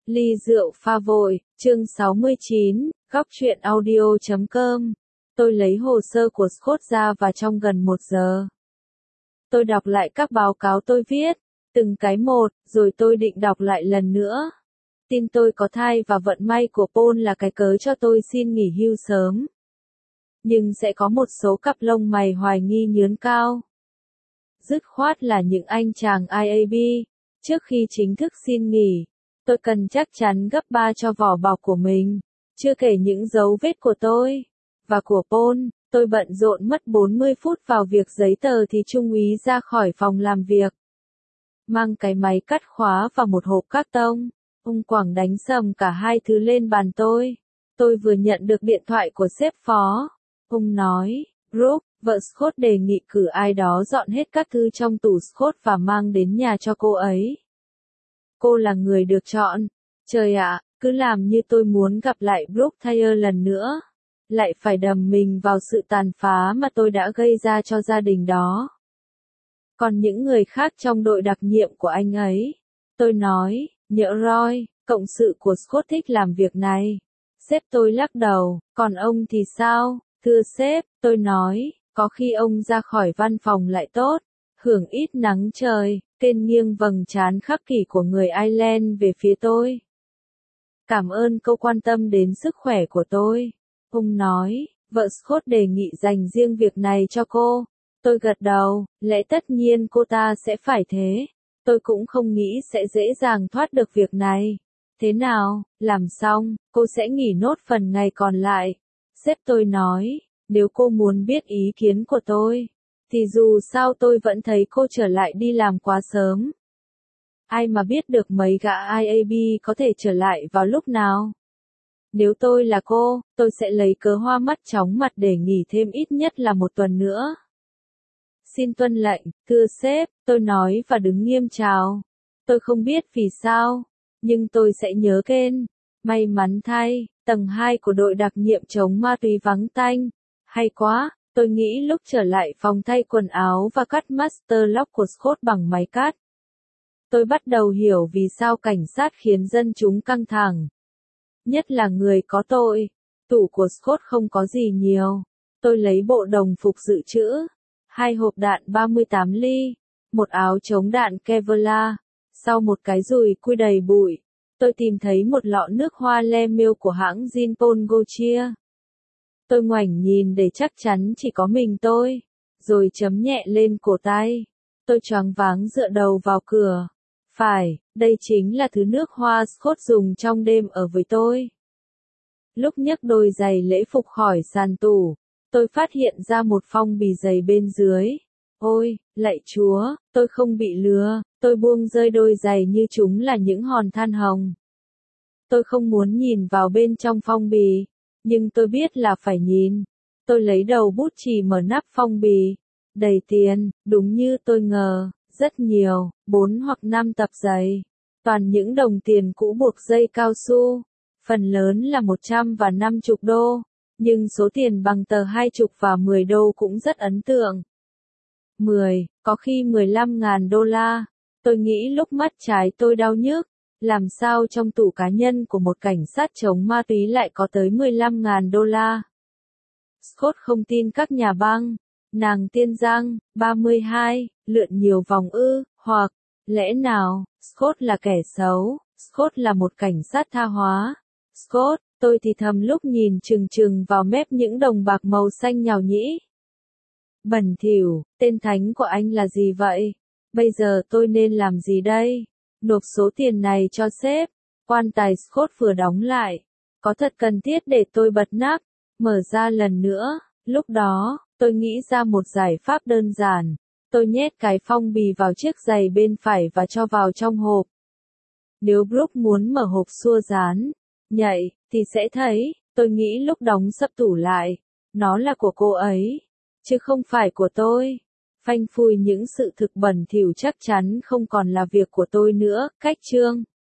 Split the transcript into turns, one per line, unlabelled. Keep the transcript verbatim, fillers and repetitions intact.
Ly rượu pha vội, chương sáu mươi chín, góc truyện audio chấm com. Tôi lấy hồ sơ của Scott ra và trong gần một giờ. Tôi đọc lại các báo cáo tôi viết, từng cái một, rồi tôi định đọc lại lần nữa. Tin tôi có thai và vận may của Paul là cái cớ cho tôi xin nghỉ hưu sớm. Nhưng sẽ có một số cặp lông mày hoài nghi nhướn cao. Dứt khoát là những anh chàng i a bê, trước khi chính thức xin nghỉ. Tôi cần chắc chắn gấp ba cho vỏ bọc của mình, chưa kể những dấu vết của tôi và của Paul. Tôi bận rộn mất bốn mươi phút vào việc giấy tờ thì trung úy ra khỏi phòng làm việc, mang cái máy cắt khóa và một hộp các tông. Ông quẳng đánh sầm cả hai thứ lên bàn tôi. Tôi vừa nhận được điện thoại của sếp phó. Ông nói, Brooke, vợ Scott đề nghị cử ai đó dọn hết các thư trong tủ Scott và mang đến nhà cho cô ấy. Cô là người được chọn. Trời ạ, cứ làm như tôi muốn gặp lại Brooke Thayer lần nữa. Lại phải đầm mình vào sự tàn phá mà tôi đã gây ra cho gia đình đó. Còn những người khác trong đội đặc nhiệm của anh ấy. Tôi nói, nhỡ Roy, cộng sự của Scott thích làm việc này. Sếp tôi lắc đầu, còn ông thì sao? Thưa sếp, tôi nói, có khi ông ra khỏi văn phòng lại tốt. Hưởng ít nắng trời, kênh nghiêng vầng trán khắc kỷ của người Ireland về phía tôi. Cảm ơn cô quan tâm đến sức khỏe của tôi. Ông nói, vợ Scott đề nghị dành riêng việc này cho cô. Tôi gật đầu, lẽ tất nhiên cô ta sẽ phải thế. Tôi cũng không nghĩ sẽ dễ dàng thoát được việc này. Thế nào, làm xong, cô sẽ nghỉ nốt phần ngày còn lại. Sếp tôi nói, nếu cô muốn biết ý kiến của tôi, thì dù sao tôi vẫn thấy cô trở lại đi làm quá sớm. Ai mà biết được mấy gã i a bê có thể trở lại vào lúc nào. Nếu tôi là cô, tôi sẽ lấy cớ hoa mắt chóng mặt để nghỉ thêm ít nhất là một tuần nữa. Xin tuân lệnh, thưa sếp, tôi nói và đứng nghiêm chào. Tôi không biết vì sao, nhưng tôi sẽ nhớ Ken. May mắn thay, tầng hai của đội đặc nhiệm chống ma túy vắng tanh. Hay quá, tôi nghĩ lúc trở lại phòng thay quần áo và cắt master lock của Scott bằng máy cắt. Tôi bắt đầu hiểu vì sao cảnh sát khiến dân chúng căng thẳng. Nhất là người có tội. Tủ của Scott không có gì nhiều. Tôi lấy bộ đồng phục dự trữ, hai hộp đạn ba mươi tám ly, một áo chống đạn Kevlar. Sau một cái dùi cui đầy bụi, tôi tìm thấy một lọ nước hoa Le Mieux của hãng Jean Paul Gaultier. Tôi ngoảnh nhìn để chắc chắn chỉ có mình tôi, rồi chấm nhẹ lên cổ tay. Tôi choáng váng dựa đầu vào cửa. Phải, đây chính là thứ nước hoa Scott dùng trong đêm ở với tôi. Lúc nhấc đôi giày lễ phục khỏi sàn tủ, tôi phát hiện ra một phong bì giày bên dưới. Ôi, lạy Chúa, tôi không bị lừa, tôi buông rơi đôi giày như chúng là những hòn than hồng. Tôi không muốn nhìn vào bên trong phong bì, nhưng tôi biết là phải nhìn. Tôi lấy đầu bút chì mở nắp phong bì. Đầy tiền, đúng như tôi ngờ, rất nhiều, bốn hoặc năm tập giày. Toàn những đồng tiền cũ buộc dây cao su. Phần lớn là một trăm và năm mươi đô, nhưng số tiền bằng tờ hai mươi và mười đô cũng rất ấn tượng. mười, có khi mười lăm ngàn đô la. Tôi nghĩ lúc mắt trái tôi đau nhức. Làm sao trong tủ cá nhân của một cảnh sát chống ma túy lại có tới mười lăm ngàn đô la? Scott không tin các nhà băng. Nàng tiên giang, ba mươi hai, lượn nhiều vòng ư, hoặc, lẽ nào, Scott là kẻ xấu, Scott là một cảnh sát tha hóa. Scott, tôi thì thầm lúc nhìn chừng chừng vào mép những đồng bạc màu xanh nhào nhĩ. Bẩn thỉu, tên thánh của anh là gì vậy? Bây giờ tôi nên làm gì đây? Nộp số tiền này cho sếp. Quan tài Scott vừa đóng lại. Có thật cần thiết để tôi bật nắp, mở ra lần nữa. Lúc đó, tôi nghĩ ra một giải pháp đơn giản. Tôi nhét cái phong bì vào chiếc giày bên phải và cho vào trong hộp. Nếu Brooke muốn mở hộp xua dán, nhạy, thì sẽ thấy, tôi nghĩ lúc đóng sập tủ lại, nó là của cô ấy, chứ không phải của tôi. Phanh phui những sự thực bẩn thỉu chắc chắn không còn là việc của tôi nữa. Cách chương